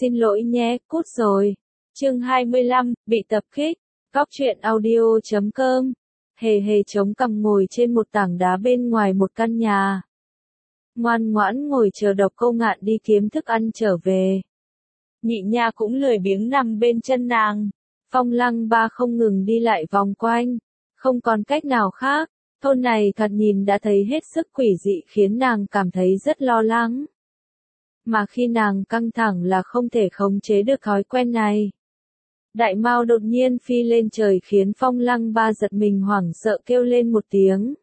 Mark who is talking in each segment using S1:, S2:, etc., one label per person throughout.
S1: Xin lỗi nhé, cút rồi. Chương 25, bị tập kích. Góc truyện audio.com. Hề hề chống cằm ngồi trên một tảng đá bên ngoài một căn nhà. Ngoan ngoãn ngồi chờ Độc Câu Ngạn đi kiếm thức ăn trở về. Nhị nha cũng lười biếng nằm bên chân nàng. Phong Lăng Ba không ngừng đi lại vòng quanh. Không còn cách nào khác. Thôn này thoạt nhìn đã thấy hết sức quỷ dị khiến nàng cảm thấy rất lo lắng. Mà khi nàng căng thẳng là không thể khống chế được thói quen này. Đại Mao đột nhiên phi lên trời khiến Phong Lăng Ba giật mình hoảng sợ kêu lên một tiếng.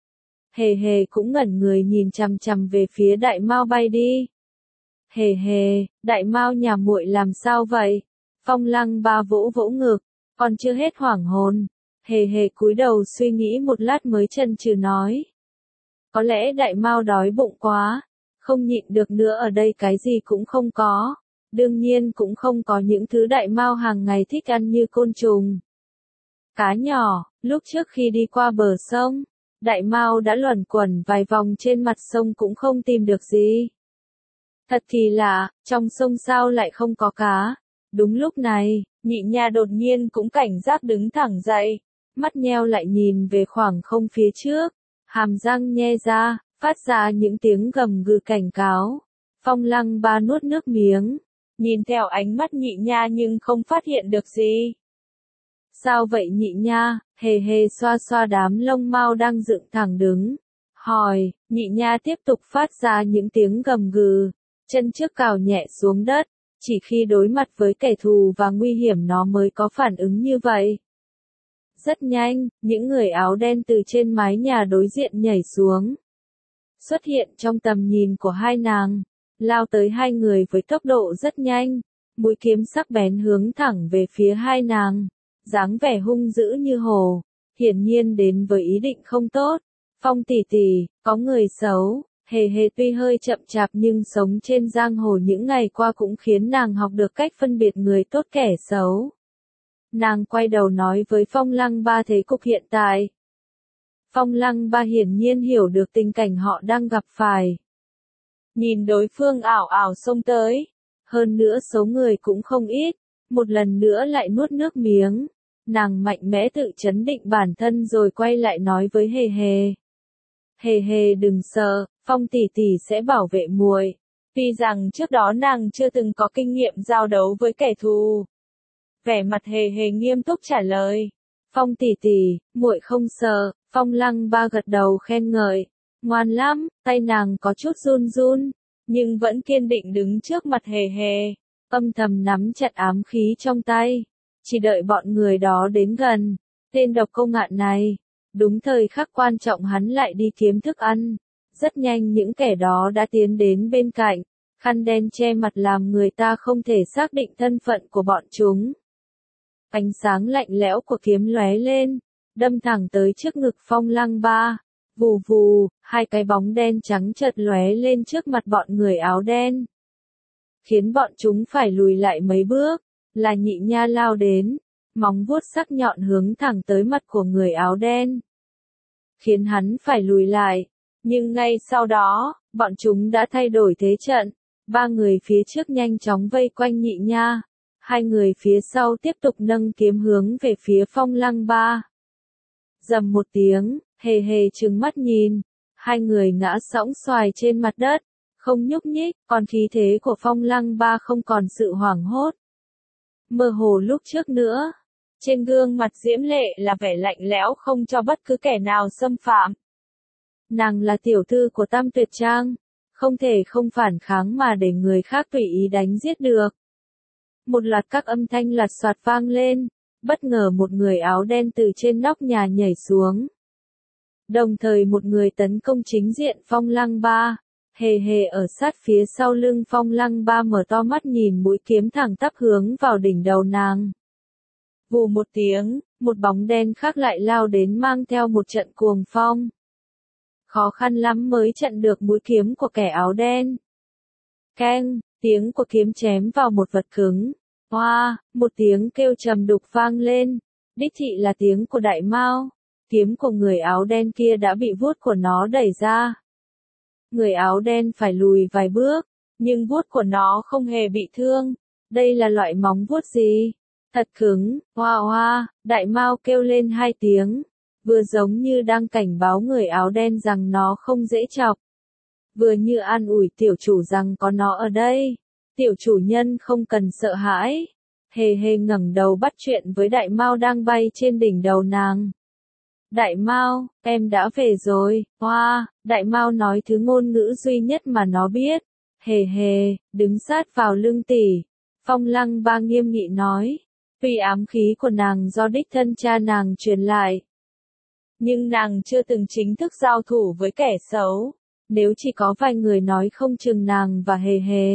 S1: Hề hề cũng ngẩn người nhìn chằm chằm về phía Đại Mao bay đi. Hề hề, Đại Mao nhà muội làm sao vậy? Phong Lăng Ba vỗ vỗ ngực, còn chưa hết hoảng hồn. Hề hề cúi đầu suy nghĩ một lát mới chần chừ nói. Có lẽ Đại Mao đói bụng quá, không nhịn được nữa, ở đây cái gì cũng không có. Đương nhiên cũng không có những thứ Đại Mao hàng ngày thích ăn như côn trùng, cá nhỏ. Lúc trước khi đi qua bờ sông, Đại Mao đã luẩn quẩn vài vòng trên mặt sông cũng không tìm được gì. Thật kỳ lạ, trong sông sao lại không có cá. Đúng lúc này, nhị nha đột nhiên cũng cảnh giác đứng thẳng dậy, mắt nheo lại nhìn về khoảng không phía trước, hàm răng nhe ra, phát ra những tiếng gầm gừ cảnh cáo. Phong Lăng Ba nuốt nước miếng, nhìn theo ánh mắt nhị nha nhưng không phát hiện được gì. Sao vậy nhị nha? Hề hề xoa xoa đám lông mao đang dựng thẳng đứng, hỏi. Nhị nha tiếp tục phát ra những tiếng gầm gừ, chân trước cào nhẹ xuống đất, chỉ khi đối mặt với kẻ thù và nguy hiểm nó mới có phản ứng như vậy. Rất nhanh, những người áo đen từ trên mái nhà đối diện nhảy xuống, xuất hiện trong tầm nhìn của hai nàng, lao tới hai người với tốc độ rất nhanh, mũi kiếm sắc bén hướng thẳng về phía hai nàng, dáng vẻ hung dữ như hổ, hiển nhiên đến với ý định không tốt. Phong tỷ tỷ, có người xấu. Hề hề tuy hơi chậm chạp nhưng sống trên giang hồ những ngày qua cũng khiến nàng học được cách phân biệt người tốt kẻ xấu. Nàng quay đầu nói với Phong Lăng Ba thế cục hiện tại. Phong Lăng Ba hiển nhiên hiểu được tình cảnh họ đang gặp phải. Nhìn đối phương ảo ảo xông tới, hơn nữa số người cũng không ít, một lần nữa lại nuốt nước miếng. Nàng mạnh mẽ tự trấn định bản thân rồi quay lại nói với hề hề. Hề hề đừng sợ, Phong tỷ tỷ sẽ bảo vệ muội. Tuy rằng trước đó nàng chưa từng có kinh nghiệm giao đấu với kẻ thù. Vẻ mặt hề hề nghiêm túc trả lời. Phong tỷ tỷ, muội không sợ. Phong Lăng Ba gật đầu khen ngợi. Ngoan lắm, tay nàng có chút run run, nhưng vẫn kiên định đứng trước mặt hề hề, âm thầm nắm chặt ám khí trong tay, chỉ đợi bọn người đó đến gần. Tên Độc Câu Ngạn này, đúng thời khắc quan trọng hắn lại đi kiếm thức ăn. Rất nhanh những kẻ đó đã tiến đến bên cạnh, khăn đen che mặt làm người ta không thể xác định thân phận của bọn chúng. Ánh sáng lạnh lẽo của kiếm lóe lên, đâm thẳng tới trước ngực Phong Lăng Ba. Vù vù, hai cái bóng đen trắng chợt lóe lên trước mặt bọn người áo đen, khiến bọn chúng phải lùi lại mấy bước. Là nhị nha lao đến, móng vuốt sắc nhọn hướng thẳng tới mặt của người áo đen, khiến hắn phải lùi lại. Nhưng ngay sau đó, bọn chúng đã thay đổi thế trận. Ba người phía trước nhanh chóng vây quanh nhị nha. Hai người phía sau tiếp tục nâng kiếm hướng về phía Phong Lăng Ba. Rầm một tiếng, hề hề trừng mắt nhìn. Hai người ngã sõng xoài trên mặt đất, không nhúc nhích, còn khí thế của Phong Lăng Ba không còn sự hoảng hốt mơ hồ lúc trước nữa. Trên gương mặt diễm lệ là vẻ lạnh lẽo không cho bất cứ kẻ nào xâm phạm. Nàng là tiểu thư của Tam Tuyệt Trang, không thể không phản kháng mà để người khác tùy ý đánh giết được. Một loạt các âm thanh lạt xoạt vang lên, bất ngờ một người áo đen từ trên nóc nhà nhảy xuống. Đồng thời một người tấn công chính diện Phong Lăng Ba. Hề hề ở sát phía sau lưng Phong Lăng Ba mở to mắt nhìn mũi kiếm thẳng tắp hướng vào đỉnh đầu nàng. Vù một tiếng, một bóng đen khác lại lao đến mang theo một trận cuồng phong. Khó khăn lắm mới chặn được mũi kiếm của kẻ áo đen. Keng, tiếng của kiếm chém vào một vật cứng. Hoa, một tiếng kêu trầm đục vang lên. Đích thị là tiếng của Đại Mao. Kiếm của người áo đen kia đã bị vuốt của nó đẩy ra. Người áo đen phải lùi vài bước, nhưng vuốt của nó không hề bị thương. Đây là loại móng vuốt gì? Thật cứng, hoa hoa, đại mao kêu lên hai tiếng, vừa giống như đang cảnh báo người áo đen rằng nó không dễ chọc, vừa như an ủi tiểu chủ rằng có nó ở đây, tiểu chủ nhân không cần sợ hãi. Hề hề ngẩng đầu bắt chuyện với đại mao đang bay trên đỉnh đầu nàng. Đại mao, em đã về rồi, hoa, đại mao nói thứ ngôn ngữ duy nhất mà nó biết. Hề hề, đứng sát vào lưng tỷ. Phong Lăng Ba nghiêm nghị nói, tuy ám khí của nàng do đích thân cha nàng truyền lại, nhưng nàng chưa từng chính thức giao thủ với kẻ xấu, nếu chỉ có vài người nói không chừng nàng và hề hề,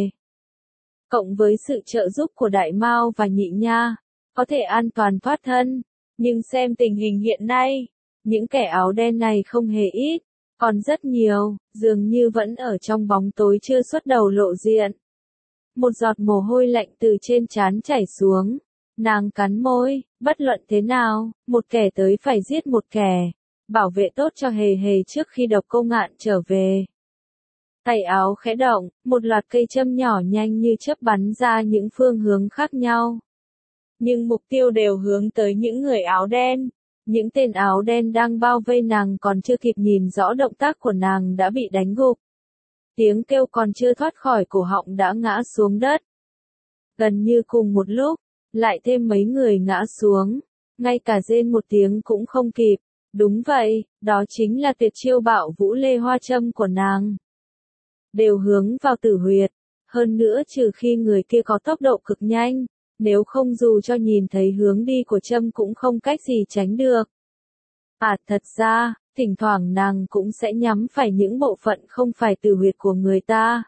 S1: cộng với sự trợ giúp của đại mao và nhị nha, có thể an toàn thoát thân, nhưng xem tình hình hiện nay, những kẻ áo đen này không hề ít, còn rất nhiều, dường như vẫn ở trong bóng tối chưa xuất đầu lộ diện. Một giọt mồ hôi lạnh từ trên trán chảy xuống, nàng cắn môi, bất luận thế nào, một kẻ tới phải giết một kẻ, bảo vệ tốt cho hề hề trước khi độc cô ngạn trở về. Tay áo khẽ động, một loạt cây châm nhỏ nhanh như chớp bắn ra những phương hướng khác nhau. Nhưng mục tiêu đều hướng tới những người áo đen. Những tên áo đen đang bao vây nàng còn chưa kịp nhìn rõ động tác của nàng đã bị đánh gục. Tiếng kêu còn chưa thoát khỏi cổ họng đã ngã xuống đất. Gần như cùng một lúc, lại thêm mấy người ngã xuống, ngay cả rên một tiếng cũng không kịp. Đúng vậy, đó chính là tuyệt chiêu bạo vũ lê hoa châm của nàng. Đều hướng vào tử huyệt, hơn nữa trừ khi người kia có tốc độ cực nhanh, nếu không dù cho nhìn thấy hướng đi của châm cũng không cách gì tránh được. Thật ra, thỉnh thoảng nàng cũng sẽ nhắm phải những bộ phận không phải tử huyệt của người ta.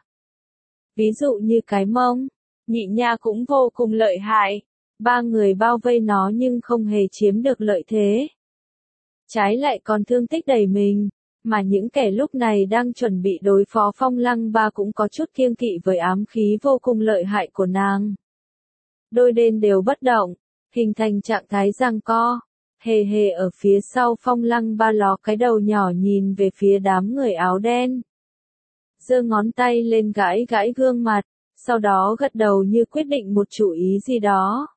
S1: Ví dụ như cái mông, nhị nha cũng vô cùng lợi hại. Ba người bao vây nó nhưng không hề chiếm được lợi thế. Trái lại còn thương tích đầy mình, mà những kẻ lúc này đang chuẩn bị đối phó Phong Lăng Ba cũng có chút kiêng kỵ với ám khí vô cùng lợi hại của nàng. Đôi bên đều bất động, hình thành trạng thái giằng co. Hề hề ở phía sau Phong Lăng Ba ló cái đầu nhỏ nhìn về phía đám người áo đen. Giơ ngón tay lên gãi gãi gương mặt, sau đó gật đầu như quyết định một chủ ý gì đó.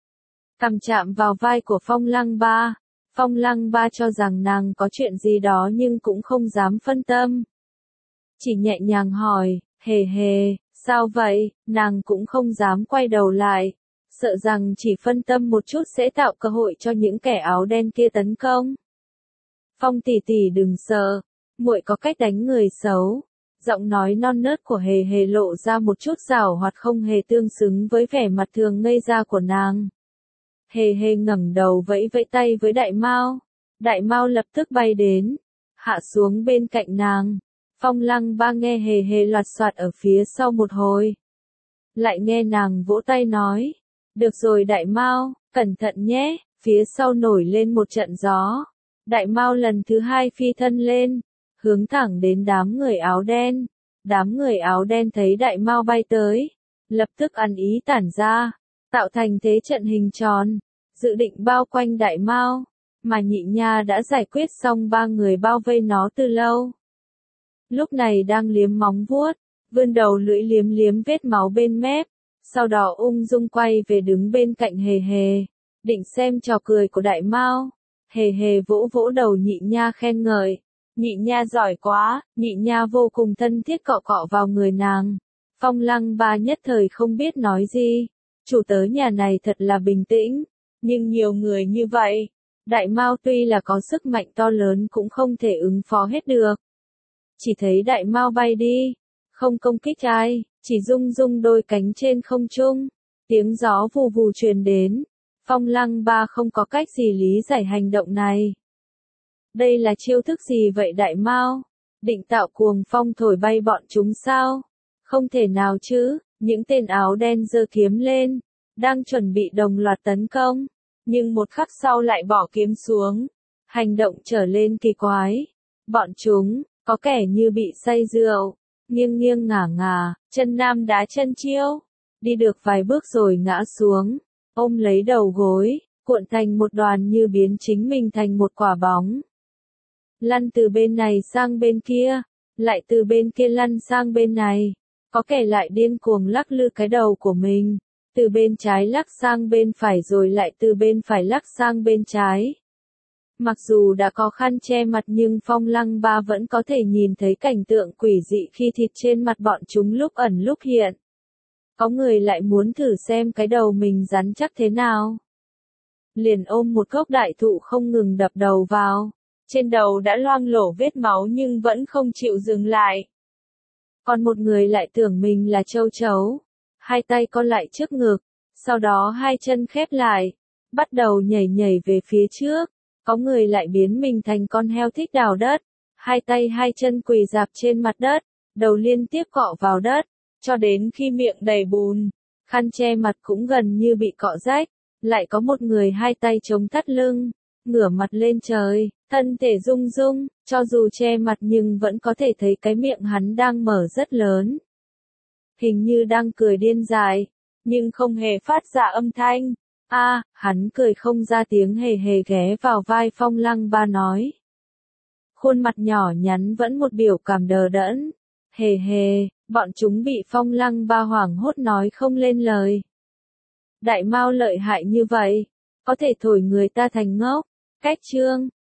S1: Cằm chạm vào vai của Phong Lăng Ba. Phong Lăng Ba cho rằng nàng có chuyện gì đó nhưng cũng không dám phân tâm. Chỉ nhẹ nhàng hỏi, hề hề, sao vậy, nàng cũng không dám quay đầu lại, sợ rằng chỉ phân tâm một chút sẽ tạo cơ hội cho những kẻ áo đen kia tấn công. Phong tỷ tỷ đừng sợ, muội có cách đánh người xấu. Giọng nói non nớt của hề hề lộ ra một chút giảo hoạt không hề tương xứng với vẻ mặt thường ngây ra của nàng. Hề hề ngẩng đầu vẫy vẫy tay với đại mao. Đại mao lập tức bay đến, hạ xuống bên cạnh nàng. Phong Lăng Ba nghe hề hề loạt soạt ở phía sau một hồi. Lại nghe nàng vỗ tay nói. Được rồi đại mao, cẩn thận nhé, phía sau nổi lên một trận gió. Đại mao lần thứ hai phi thân lên, hướng thẳng đến đám người áo đen. Đám người áo đen thấy đại mao bay tới, lập tức ăn ý tản ra, tạo thành thế trận hình tròn, dự định bao quanh đại mao, mà nhị nha đã giải quyết xong ba người bao vây nó từ lâu. Lúc này đang liếm móng vuốt, vươn đầu lưỡi liếm liếm vết máu bên mép, sau đó ung dung quay về đứng bên cạnh hề hề, định xem trò cười của đại mao. Hề hề vỗ vỗ đầu nhị nha khen ngợi. Nhị nha giỏi quá, nhị nha vô cùng thân thiết cọ cọ vào người nàng. Phong Lăng Ba nhất thời không biết nói gì. Chủ tớ nhà này thật là bình tĩnh, nhưng nhiều người như vậy, đại mao tuy là có sức mạnh to lớn cũng không thể ứng phó hết được. Chỉ thấy đại mao bay đi, không công kích ai, chỉ rung rung đôi cánh trên không trung, tiếng gió vù vù truyền đến. Phong Lăng Ba không có cách gì lý giải hành động này. Đây là chiêu thức gì vậy đại mao? Định tạo cuồng phong thổi bay bọn chúng sao? Không thể nào chứ, những tên áo đen giơ kiếm lên, đang chuẩn bị đồng loạt tấn công, nhưng một khắc sau lại bỏ kiếm xuống. Hành động trở lên kỳ quái. Bọn chúng, có kẻ như bị say rượu, nghiêng nghiêng ngả ngả, chân nam đá chân chiêu, đi được vài bước rồi ngã xuống, ôm lấy đầu gối, cuộn thành một đoàn như biến chính mình thành một quả bóng. Lăn từ bên này sang bên kia, lại từ bên kia lăn sang bên này, có kẻ lại điên cuồng lắc lư cái đầu của mình, từ bên trái lắc sang bên phải rồi lại từ bên phải lắc sang bên trái. Mặc dù đã có khăn che mặt nhưng Phong Lăng Ba vẫn có thể nhìn thấy cảnh tượng quỷ dị khi thịt trên mặt bọn chúng lúc ẩn lúc hiện. Có người lại muốn thử xem cái đầu mình rắn chắc thế nào. Liền ôm một gốc đại thụ không ngừng đập đầu vào. Trên đầu đã loang lổ vết máu nhưng vẫn không chịu dừng lại. Còn một người lại tưởng mình là châu chấu. Hai tay co lại trước ngực, sau đó hai chân khép lại, bắt đầu nhảy nhảy về phía trước. Có người lại biến mình thành con heo thích đào đất. Hai tay hai chân quỳ rạp trên mặt đất, đầu liên tiếp cọ vào đất, cho đến khi miệng đầy bùn, khăn che mặt cũng gần như bị cọ rách. Lại có một người hai tay chống thắt lưng, ngửa mặt lên trời, thân thể rung rung, cho dù che mặt nhưng vẫn có thể thấy cái miệng hắn đang mở rất lớn. Hình như đang cười điên dại, nhưng không hề phát ra âm thanh. Hắn cười không ra tiếng hề hề ghé vào vai Phong Lăng Ba nói. Khuôn mặt nhỏ nhắn vẫn một biểu cảm đờ đẫn. Hề hề, bọn chúng bị Phong Lăng Ba hoảng hốt nói không lên lời. Đại Mao lợi hại như vậy, có thể thổi người ta thành ngốc. Cách chương